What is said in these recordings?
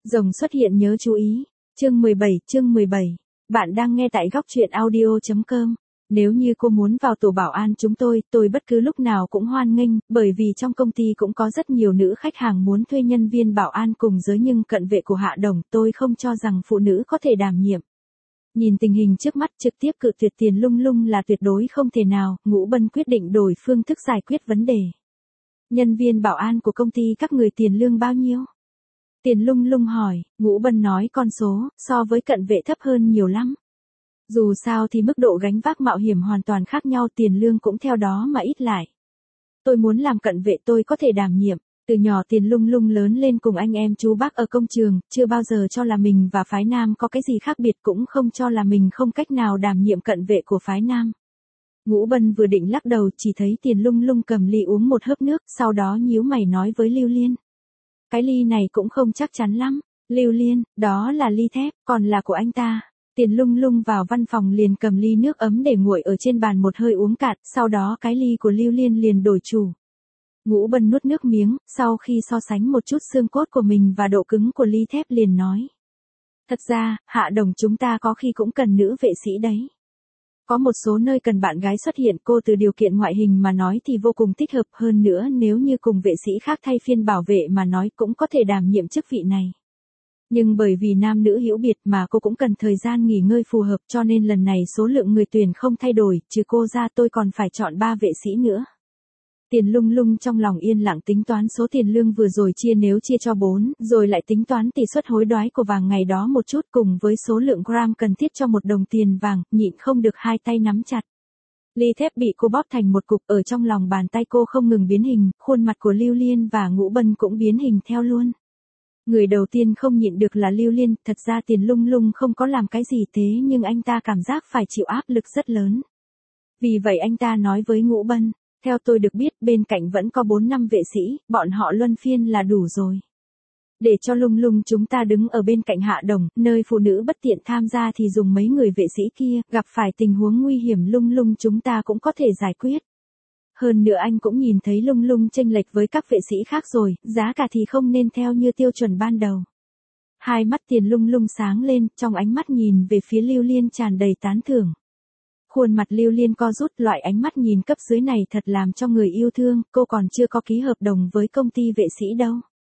Rồng xuất hiện nhớ chú ý. Chương 17. Bạn đang nghe tại góc truyện audio.com. Nếu như cô muốn vào tổ bảo an chúng tôi bất cứ lúc nào cũng hoan nghênh, bởi vì trong công ty cũng có rất nhiều nữ khách hàng muốn thuê nhân viên bảo an cùng giới, nhưng cận vệ của Hạ Đồng tôi không cho rằng phụ nữ có thể đảm nhiệm. Nhìn tình hình trước mắt, trực tiếp cự tuyệt Tiền Lung Lung là tuyệt đối không thể nào. Ngũ Bân quyết định đổi phương thức giải quyết vấn đề. Nhân viên bảo an của công ty các người tiền lương bao nhiêu? Tiền Lung Lung hỏi. Ngũ Bân nói con số, so với cận vệ thấp hơn nhiều lắm. Dù sao thì mức độ gánh vác mạo hiểm hoàn toàn khác nhau, tiền lương cũng theo đó mà ít lại. Tôi muốn làm cận vệ, tôi có thể đảm nhiệm. Từ nhỏ Tiền Lung Lung lớn lên cùng anh em chú bác ở công trường, chưa bao giờ cho là mình và phái nam có cái gì khác biệt, cũng không cho là mình không cách nào đảm nhiệm cận vệ của phái nam. Ngũ Bân vừa định lắc đầu, chỉ thấy Tiền Lung Lung cầm ly uống một hớp nước, sau đó nhíu mày nói với Lưu Liên. Cái ly này cũng không chắc chắn lắm. Lưu Liên, đó là ly thép, còn là của anh ta. Tiền Lung Lung vào văn phòng liền cầm ly nước ấm để nguội ở trên bàn một hơi uống cạn, sau đó cái ly của Lưu Liên liền đổi chủ. Ngũ Bân nuốt nước miếng, sau khi so sánh một chút xương cốt của mình và độ cứng của ly thép liền nói. Thật ra, Hạ Đồng chúng ta có khi cũng cần nữ vệ sĩ đấy. Có một số nơi cần bạn gái xuất hiện, cô từ điều kiện ngoại hình mà nói thì vô cùng thích hợp, hơn nữa nếu như cùng vệ sĩ khác thay phiên bảo vệ mà nói cũng có thể đảm nhiệm chức vị này. Nhưng bởi vì nam nữ hữu biệt mà cô cũng cần thời gian nghỉ ngơi phù hợp, cho nên lần này số lượng người tuyển không thay đổi, trừ cô ra tôi còn phải chọn 3 vệ sĩ nữa. Tiền Lung Lung trong lòng yên lặng tính toán số tiền lương vừa rồi chia, nếu chia cho 4, rồi lại tính toán tỷ suất hối đoái của vàng ngày đó một chút, cùng với số lượng gram cần thiết cho 1 đồng tiền vàng, nhịn không được hai tay nắm chặt. Ly thép bị cô bóp thành một cục, ở trong lòng bàn tay cô không ngừng biến hình, khuôn mặt của Lưu Liên và Ngũ Bân cũng biến hình theo luôn. Người đầu tiên không nhịn được là Lưu Liên, thật ra Tiền Lung Lung không có làm cái gì thế nhưng anh ta cảm giác phải chịu áp lực rất lớn. Vì vậy anh ta nói với Ngũ Bân, theo tôi được biết bên cạnh vẫn có 4-5 vệ sĩ, bọn họ luân phiên là đủ rồi. Để cho Lung Lung chúng ta đứng ở bên cạnh Hạ Đồng, nơi phụ nữ bất tiện tham gia thì dùng mấy người vệ sĩ kia, gặp phải tình huống nguy hiểm Lung Lung chúng ta cũng có thể giải quyết. Hơn nữa anh cũng nhìn thấy Lung Lung chênh lệch với các vệ sĩ khác rồi, giá cả thì không nên theo như tiêu chuẩn ban đầu. Hai mắt Tiền Lung Lung sáng lên, trong ánh mắt nhìn về phía Lưu Liên tràn đầy tán thưởng. Khuôn mặt Lưu Liên co rút, loại ánh mắt nhìn cấp dưới này thật làm cho người yêu thương, cô còn chưa có ký hợp đồng với công ty vệ sĩ đâu.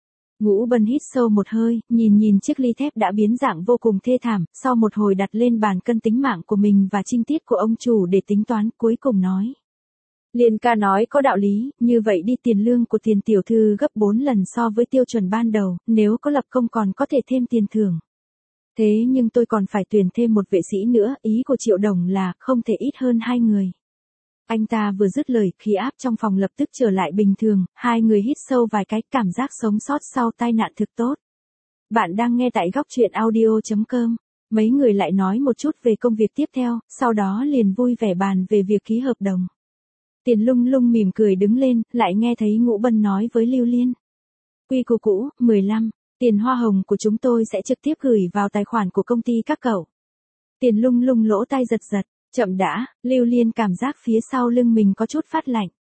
Ngũ Bân hít sâu một hơi, nhìn chiếc ly thép đã biến dạng vô cùng thê thảm, sau một hồi đặt lên bàn cân tính mạng của mình và trinh tiết của ông chủ để tính toán, cuối cùng nói. Liên ca nói có đạo lý, như vậy đi, tiền lương của Tiền tiểu thư gấp 4 lần so với tiêu chuẩn ban đầu, nếu có lập công còn có thể thêm tiền thưởng. Thế nhưng tôi còn phải tuyển thêm một vệ sĩ nữa, ý của Triệu Đồng là không thể ít hơn 2 người. Anh ta vừa dứt lời, khí áp trong phòng lập tức trở lại bình thường, hai người hít sâu vài cái, cảm giác sống sót sau tai nạn thực tốt. Bạn đang nghe tại góc truyện audio.com. Mấy người lại nói một chút về công việc tiếp theo, sau đó liền vui vẻ bàn về việc ký hợp đồng. Tiền Lung Lung mỉm cười đứng lên, lại nghe thấy Ngũ Bân nói với Lưu Liên. Quy củ cũ, 15, tiền hoa hồng của chúng tôi sẽ trực tiếp gửi vào tài khoản của công ty các cậu. Tiền Lung Lung lỗ tai giật giật, chậm đã, Lưu Liên cảm giác phía sau lưng mình có chút phát lạnh.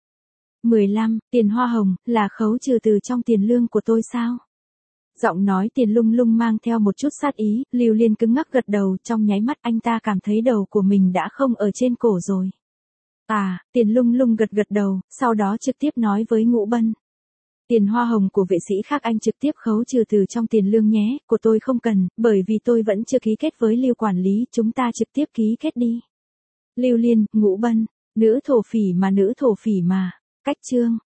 15, tiền hoa hồng, là khấu trừ từ trong tiền lương của tôi sao? Giọng nói Tiền Lung Lung mang theo một chút sát ý, Lưu Liên cứng ngắc gật đầu, trong nháy mắt anh ta cảm thấy đầu của mình đã không ở trên cổ rồi. À, Tiền Lung Lung gật đầu, sau đó trực tiếp nói với Ngũ Bân. Tiền hoa hồng của vệ sĩ khác anh trực tiếp khấu trừ từ trong tiền lương nhé, của tôi không cần, bởi vì tôi vẫn chưa ký kết với Lưu quản lý, chúng ta trực tiếp ký kết đi. Lưu Liên, Ngũ Bân, nữ thổ phỉ mà, cách chương.